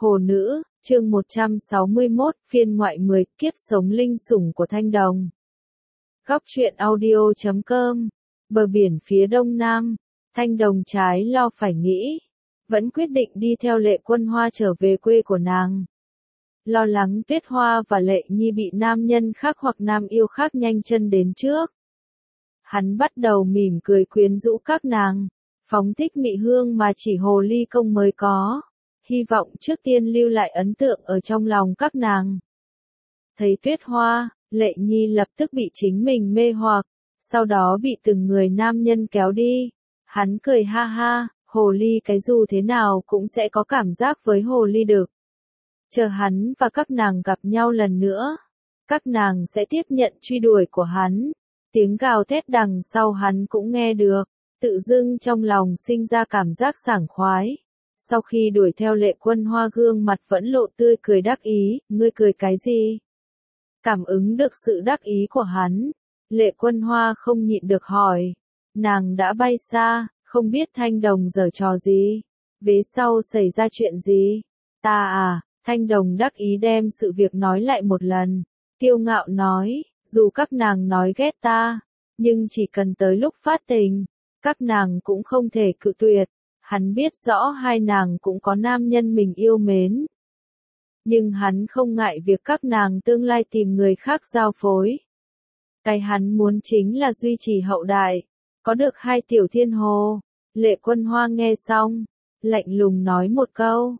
Hồ Nữ, chương 161, phiên ngoại 10, kiếp sống linh sủng của Thanh Đồng. Góc truyện audio.com. Bờ biển phía đông nam, Thanh Đồng trái lo phải nghĩ, vẫn quyết định đi theo Lệ Quân Hoa trở về quê của nàng. Lo lắng Tuyết Hoa và Lệ Nhi bị nam nhân khác hoặc nam yêu khác nhanh chân đến trước. Hắn bắt đầu mỉm cười quyến rũ các nàng, phóng thích mị hương mà chỉ hồ ly công mới có, hy vọng trước tiên lưu lại ấn tượng ở trong lòng các nàng. Thấy Tuyết Hoa, Lệ Nhi lập tức bị chính mình mê hoặc, sau đó bị từng người nam nhân kéo đi. Hắn cười ha ha, hồ ly cái dù thế nào cũng sẽ có cảm giác với hồ ly được. Chờ hắn và các nàng gặp nhau lần nữa, các nàng sẽ tiếp nhận truy đuổi của hắn. Tiếng gào thét đằng sau hắn cũng nghe được, tự dưng trong lòng sinh ra cảm giác sảng khoái. Sau khi đuổi theo Lệ Quân Hoa, gương mặt vẫn lộ tươi cười đắc ý, ngươi cười cái gì? Cảm ứng được sự đắc ý của hắn, Lệ Quân Hoa không nhịn được hỏi. Nàng đã bay xa, không biết Thanh Đồng giở trò gì? Vế sau xảy ra chuyện gì? Thanh Đồng đắc ý đem sự việc nói lại một lần. Kiêu ngạo nói, dù các nàng nói ghét ta, nhưng chỉ cần tới lúc phát tình, các nàng cũng không thể cự tuyệt. Hắn biết rõ hai nàng cũng có nam nhân mình yêu mến. Nhưng hắn không ngại việc các nàng tương lai tìm người khác giao phối. Cái hắn muốn chính là duy trì hậu đại, có được hai tiểu thiên hồ. Lệ Quân Hoa nghe xong, lạnh lùng nói một câu,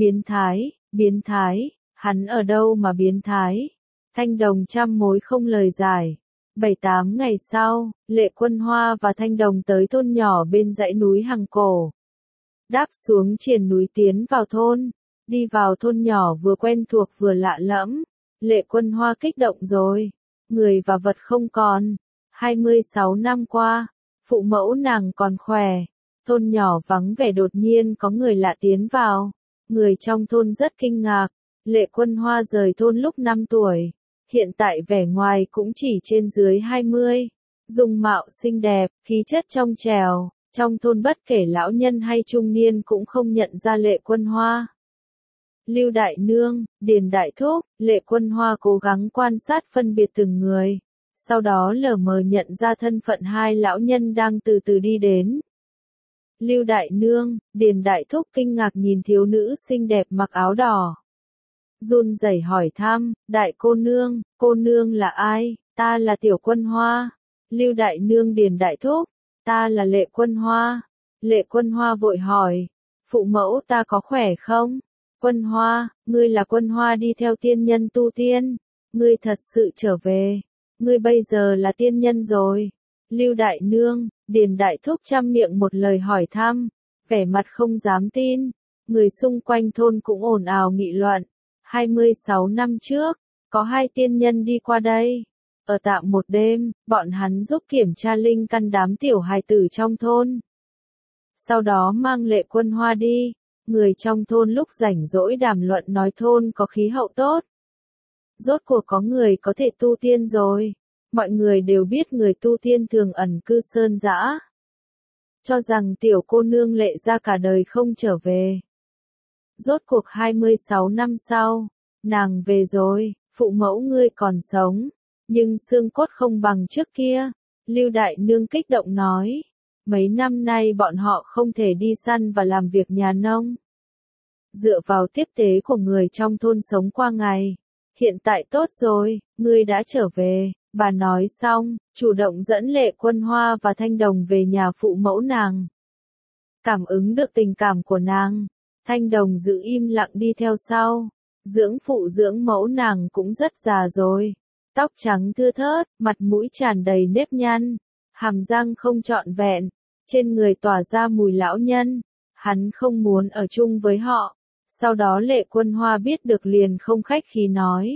biến thái, hắn ở đâu mà biến thái? Thanh Đồng trăm mối không lời giải. 7-8 ngày sau, Lệ Quân Hoa và Thanh Đồng tới thôn nhỏ bên dãy núi Hằng Cổ. Đáp xuống triền núi tiến vào thôn, đi vào thôn nhỏ vừa quen thuộc vừa lạ lẫm. Lệ Quân Hoa kích động rồi, người và vật không còn. 26 năm qua, phụ mẫu nàng còn khỏe, thôn nhỏ vắng vẻ đột nhiên có người lạ tiến vào. Người trong thôn rất kinh ngạc, Lệ Quân Hoa rời thôn lúc 5 tuổi, hiện tại vẻ ngoài cũng chỉ trên dưới 20, dung mạo xinh đẹp, khí chất trong trẻo. Trong thôn bất kể lão nhân hay trung niên cũng không nhận ra Lệ Quân Hoa. Lưu Đại Nương, Điền Đại Thúc, Lệ Quân Hoa cố gắng quan sát phân biệt từng người, sau đó lờ mờ nhận ra thân phận hai lão nhân đang từ từ đi đến. Lưu Đại Nương, Điền Đại Thúc kinh ngạc nhìn thiếu nữ xinh đẹp mặc áo đỏ. Run rẩy hỏi thăm, Đại cô nương là ai? Ta là Tiểu Quân Hoa. Lưu Đại Nương, Điền Đại Thúc, ta là Lệ Quân Hoa. Lệ Quân Hoa vội hỏi, phụ mẫu ta có khỏe không? Quân Hoa, ngươi là Quân Hoa đi theo tiên nhân tu tiên, ngươi thật sự trở về, ngươi bây giờ là tiên nhân rồi. Lưu Đại Nương, Điền Đại Thúc trăm miệng một lời hỏi thăm, vẻ mặt không dám tin. Người xung quanh thôn cũng ồn ào nghị luận. 26 năm trước, có hai tiên nhân đi qua đây. Ở tạm một đêm, bọn hắn giúp kiểm tra linh căn đám tiểu hài tử trong thôn. Sau đó mang Lệ Quân Hoa đi. Người trong thôn lúc rảnh rỗi đàm luận nói thôn có khí hậu tốt. Rốt cuộc có người có thể tu tiên rồi. Mọi người đều biết người tu tiên thường ẩn cư sơn dã. Cho rằng tiểu cô nương Lệ ra cả đời không trở về. Rốt cuộc 26 năm sau, nàng về rồi, phụ mẫu ngươi còn sống, nhưng xương cốt không bằng trước kia. Lưu Đại Nương kích động nói, mấy năm nay bọn họ không thể đi săn và làm việc nhà nông. Dựa vào tiếp tế của người trong thôn sống qua ngày, hiện tại tốt rồi, ngươi đã trở về. Bà nói xong, chủ động dẫn Lệ Quân Hoa và Thanh Đồng về nhà phụ mẫu nàng. Cảm ứng được tình cảm của nàng, Thanh Đồng giữ im lặng đi theo sau. Dưỡng phụ dưỡng mẫu nàng cũng rất già rồi. Tóc trắng thưa thớt, mặt mũi tràn đầy nếp nhăn, hàm răng không trọn vẹn, trên người tỏa ra mùi lão nhân. Hắn không muốn ở chung với họ. Sau đó Lệ Quân Hoa biết được liền không khách khí nói.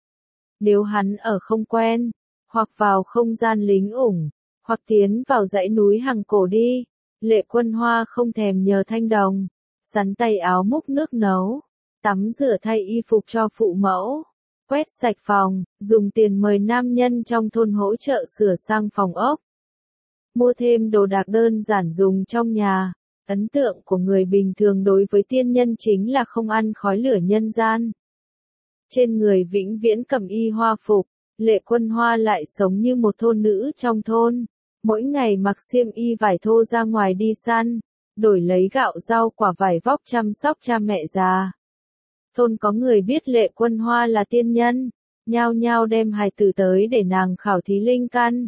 Nếu hắn ở không quen, hoặc vào không gian lính ủng, hoặc tiến vào dãy núi Hằng Cổ đi. Lệ Quân Hoa không thèm nhờ Thanh Đồng, sắn tay áo múc nước nấu, tắm rửa thay y phục cho phụ mẫu, quét sạch phòng, dùng tiền mời nam nhân trong thôn hỗ trợ sửa sang phòng ốc. Mua thêm đồ đạc đơn giản dùng trong nhà, Ấn tượng của người bình thường đối với tiên nhân chính là không ăn khói lửa nhân gian. Trên người vĩnh viễn cầm y hoa phục, Lệ Quân Hoa lại sống như một thôn nữ trong thôn. Mỗi ngày mặc xiêm y vải thô ra ngoài đi săn, đổi lấy gạo rau quả vải vóc chăm sóc cha mẹ già. Thôn có người biết Lệ Quân Hoa là tiên nhân, nhao nhao đem hài tử tới để nàng khảo thí linh căn.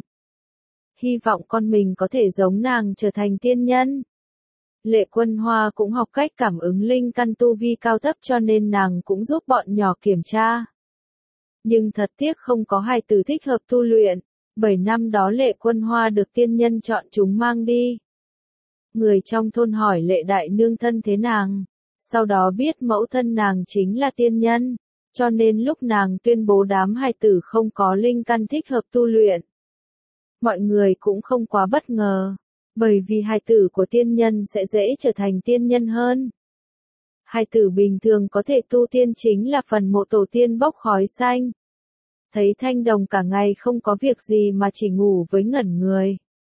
Hy vọng con mình có thể giống nàng trở thành tiên nhân. Lệ Quân Hoa cũng học cách cảm ứng linh căn tu vi cao thấp cho nên nàng cũng giúp bọn nhỏ kiểm tra. Nhưng thật tiếc không có hài tử thích hợp tu luyện, bởi năm đó Lệ Quân Hoa được tiên nhân chọn chúng mang đi. Người trong thôn hỏi Lệ đại nương thân thế nàng, sau đó biết mẫu thân nàng chính là tiên nhân, cho nên lúc nàng tuyên bố đám hài tử không có linh căn thích hợp tu luyện. Mọi người cũng không quá bất ngờ, bởi vì hài tử của tiên nhân sẽ dễ trở thành tiên nhân hơn. Hài tử bình thường có thể tu tiên chính là phần mộ tổ tiên bốc khói xanh. Thấy Thanh Đồng cả ngày không có việc gì mà chỉ ngủ với ngẩn người.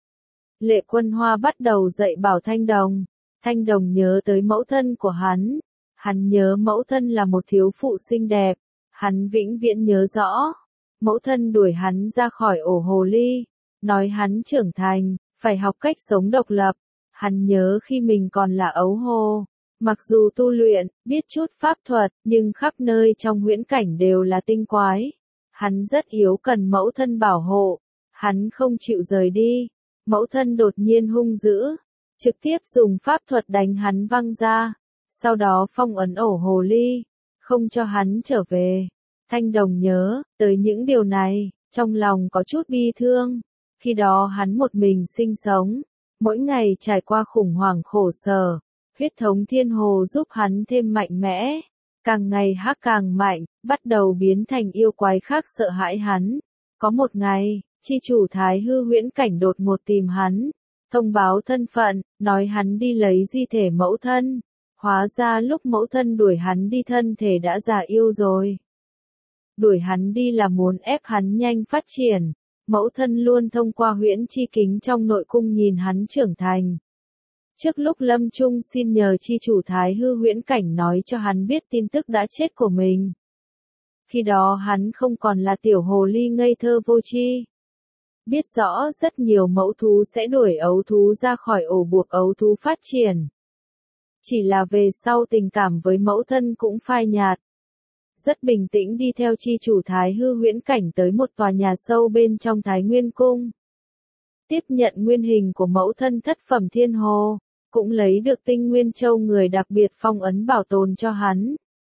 Lệ Quân Hoa bắt đầu dạy bảo Thanh Đồng. Thanh Đồng nhớ tới mẫu thân của hắn. Hắn nhớ mẫu thân là một thiếu phụ xinh đẹp. Hắn vĩnh viễn nhớ rõ. Mẫu thân đuổi hắn ra khỏi ổ hồ ly. Nói hắn trưởng thành, phải học cách sống độc lập. Hắn nhớ khi mình còn là ấu hồ. Mặc dù tu luyện, biết chút pháp thuật, nhưng khắp nơi trong huyễn cảnh đều là tinh quái. Hắn rất yếu cần mẫu thân bảo hộ. Hắn không chịu rời đi. Mẫu thân đột nhiên hung dữ, trực tiếp dùng pháp thuật đánh hắn văng ra. Sau đó phong ấn ổ hồ ly, không cho hắn trở về. Thanh Đồng nhớ tới những điều này, trong lòng có chút bi thương. Khi đó hắn một mình sinh sống, mỗi ngày trải qua khủng hoảng khổ sở. Huyết thống thiên hồ giúp hắn thêm mạnh mẽ, càng ngày hắc càng mạnh, bắt đầu biến thành yêu quái khác sợ hãi hắn. Có một ngày, chi chủ Thái Hư huyễn cảnh đột ngột tìm hắn, thông báo thân phận, nói hắn đi lấy di thể mẫu thân. Hóa ra lúc mẫu thân đuổi hắn đi thân thể đã già yêu rồi. Đuổi hắn đi là muốn ép hắn nhanh phát triển. Mẫu thân luôn thông qua huyễn chi kính trong nội cung nhìn hắn trưởng thành. Trước lúc lâm chung xin nhờ chi chủ Thái Hư huyễn cảnh nói cho hắn biết tin tức đã chết của mình. Khi đó hắn không còn là tiểu hồ ly ngây thơ vô tri. Biết rõ rất nhiều mẫu thú sẽ đuổi ấu thú ra khỏi ổ buộc ấu thú phát triển. Chỉ là về sau tình cảm với mẫu thân cũng phai nhạt. Rất bình tĩnh đi theo chi chủ Thái Hư huyễn cảnh tới một tòa nhà sâu bên trong Thái Nguyên Cung. Tiếp nhận nguyên hình của mẫu thân thất phẩm thiên hồ, cũng lấy được tinh nguyên châu người đặc biệt phong ấn bảo tồn cho hắn.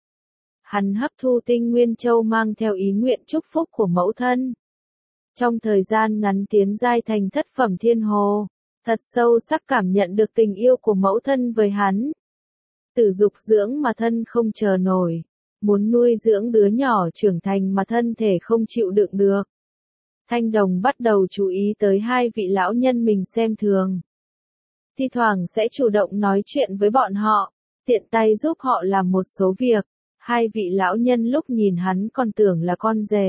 Hắn hấp thu tinh nguyên châu mang theo ý nguyện chúc phúc của mẫu thân. Trong thời gian ngắn tiến giai thành thất phẩm thiên hồ, thật sâu sắc cảm nhận được tình yêu của mẫu thân với hắn. Tử dục dưỡng mà thân không chờ nổi, muốn nuôi dưỡng đứa nhỏ trưởng thành mà thân thể không chịu đựng được. Thanh Đồng bắt đầu chú ý tới hai vị lão nhân mình xem thường. Thi thoảng sẽ chủ động nói chuyện với bọn họ, tiện tay giúp họ làm một số việc. Hai vị lão nhân lúc nhìn hắn còn tưởng là con rể.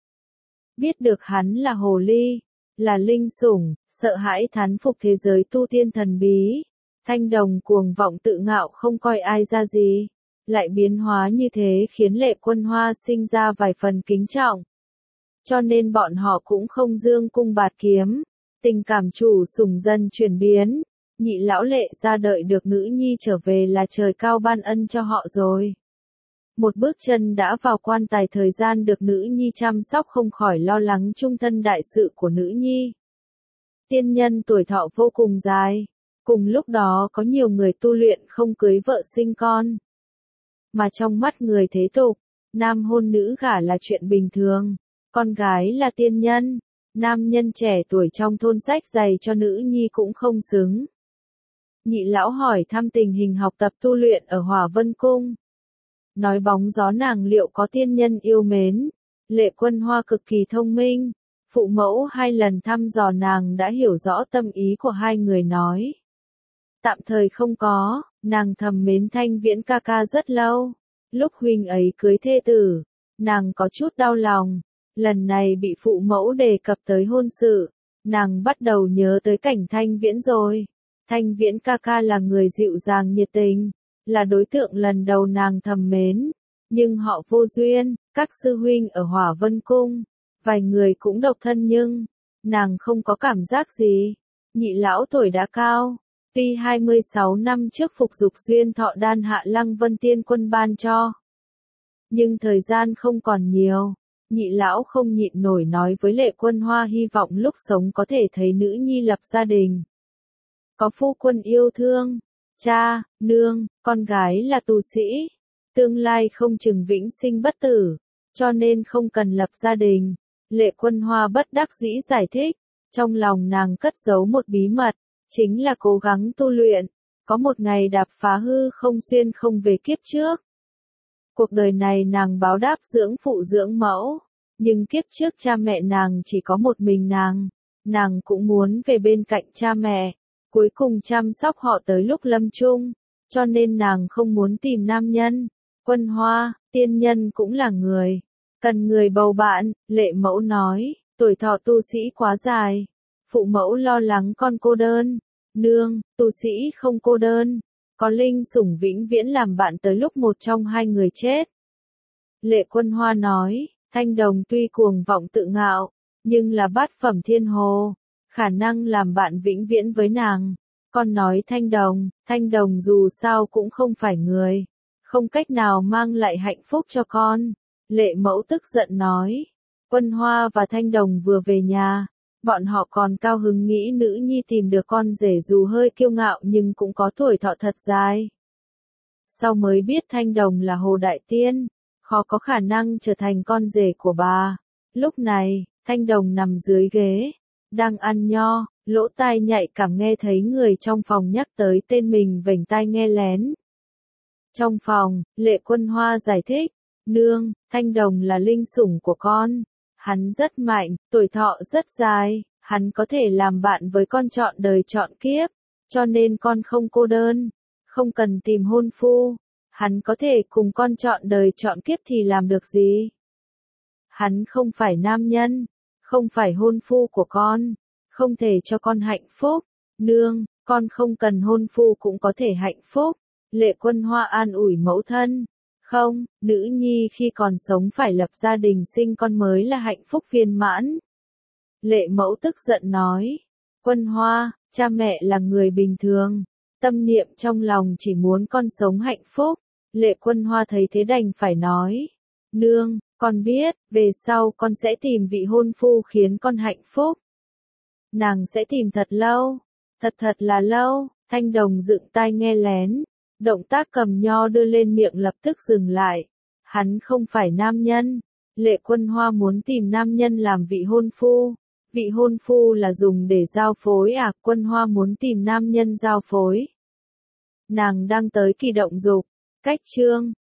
Biết được hắn là hồ ly, là linh sủng, sợ hãi thán phục thế giới tu tiên thần bí. Thanh Đồng cuồng vọng tự ngạo không coi ai ra gì. Lại biến hóa như thế khiến Lệ Quân Hoa sinh ra vài phần kính trọng. Cho nên bọn họ cũng không dương cung bạt kiếm. Tình cảm chủ sủng dần chuyển biến. Nhị lão Lệ ra đợi được nữ nhi trở về là trời cao ban ân cho họ rồi. Một bước chân đã vào quan tài, thời gian được nữ nhi chăm sóc không khỏi lo lắng chung thân đại sự của nữ nhi. Tiên nhân tuổi thọ vô cùng dài. Cùng lúc đó có nhiều người tu luyện không cưới vợ sinh con. Mà trong mắt người thế tục, nam hôn nữ gả là chuyện bình thường. Con gái là tiên nhân. Nam nhân trẻ tuổi trong thôn sách giày cho nữ nhi cũng không xứng. Nhị lão hỏi thăm tình hình học tập tu luyện ở Hỏa Vân Cung. Nói bóng gió nàng liệu có tiên nhân yêu mến. Lệ Quân Hoa cực kỳ thông minh. Phụ mẫu hai lần thăm dò nàng đã hiểu rõ tâm ý của hai người nói. Tạm thời không có, nàng thầm mến Thanh Viễn ca ca rất lâu. Lúc huynh ấy cưới thê tử, nàng có chút đau lòng. Lần này bị phụ mẫu đề cập tới hôn sự, nàng bắt đầu nhớ tới cảnh Thanh Viễn rồi. Thanh Viễn ca ca là người dịu dàng nhiệt tình, là đối tượng lần đầu nàng thầm mến, nhưng họ vô duyên, các sư huynh ở Hỏa Vân Cung, vài người cũng độc thân nhưng, nàng không có cảm giác gì. Nhị lão tuổi đã cao, tuy 26 năm trước phục dục duyên thọ đan Hạ Lăng Vân Tiên Quân ban cho, nhưng thời gian không còn nhiều. Nhị lão không nhịn nổi nói với Lệ Quân Hoa hy vọng lúc sống có thể thấy nữ nhi lập gia đình, có phu quân yêu thương, cha, nương, con gái là tu sĩ, tương lai không chừng vĩnh sinh bất tử, cho nên không cần lập gia đình. Lệ Quân Hoa bất đắc dĩ giải thích, trong lòng nàng cất giấu một bí mật, chính là cố gắng tu luyện, có một ngày đạp phá hư không xuyên không về kiếp trước. Cuộc đời này nàng báo đáp dưỡng phụ dưỡng mẫu, nhưng kiếp trước cha mẹ nàng chỉ có một mình nàng cũng muốn về bên cạnh cha mẹ, cuối cùng chăm sóc họ tới lúc lâm chung, cho nên nàng không muốn tìm nam nhân. Quân Hoa, tiên nhân cũng là người, cần người bầu bạn, Lệ mẫu nói, tuổi thọ tu sĩ quá dài, phụ mẫu lo lắng con cô đơn, nương, tu sĩ không cô đơn, có linh sủng vĩnh viễn làm bạn tới lúc một trong hai người chết. Lệ Quân Hoa nói, Thanh Đồng tuy cuồng vọng tự ngạo, nhưng là bát phẩm thiên hồ, khả năng làm bạn vĩnh viễn với nàng. Con nói Thanh Đồng dù sao cũng không phải người, không cách nào mang lại hạnh phúc cho con. Lệ mẫu tức giận nói, Quân Hoa và Thanh Đồng vừa về nhà, bọn họ còn cao hứng nghĩ nữ nhi tìm được con rể dù hơi kiêu ngạo nhưng cũng có tuổi thọ thật dài. Sau mới biết Thanh Đồng là Hồ Đại Tiên, khó có khả năng trở thành con rể của bà. Lúc này, Thanh Đồng nằm dưới ghế, đang ăn nho, lỗ tai nhạy cảm nghe thấy người trong phòng nhắc tới tên mình vểnh tai nghe lén. Trong phòng, Lệ Quân Hoa giải thích, nương, Thanh Đồng là linh sủng của con, hắn rất mạnh, tuổi thọ rất dài, hắn có thể làm bạn với con trọn đời trọn kiếp, cho nên con không cô đơn, không cần tìm hôn phu, hắn có thể cùng con trọn đời trọn kiếp thì làm được gì? Hắn không phải nam nhân, không phải hôn phu của con, không thể cho con hạnh phúc, nương, con không cần hôn phu cũng có thể hạnh phúc. Lệ Quân Hoa an ủi mẫu thân, không, nữ nhi khi còn sống phải lập gia đình sinh con mới là hạnh phúc viên mãn. Lệ mẫu tức giận nói, Quân Hoa, cha mẹ là người bình thường, tâm niệm trong lòng chỉ muốn con sống hạnh phúc. Lệ Quân Hoa thấy thế đành phải nói, nương, con biết, về sau con sẽ tìm vị hôn phu khiến con hạnh phúc. Nàng sẽ tìm thật lâu, thật là lâu. Thanh Đồng dựng tai nghe lén, động tác cầm nho đưa lên miệng lập tức dừng lại. Hắn không phải nam nhân. Lệ Quân Hoa muốn tìm nam nhân làm vị hôn phu. Vị hôn phu là dùng để giao phối à? Quân Hoa muốn tìm nam nhân giao phối. Nàng đang tới kỳ động dục. Cách chương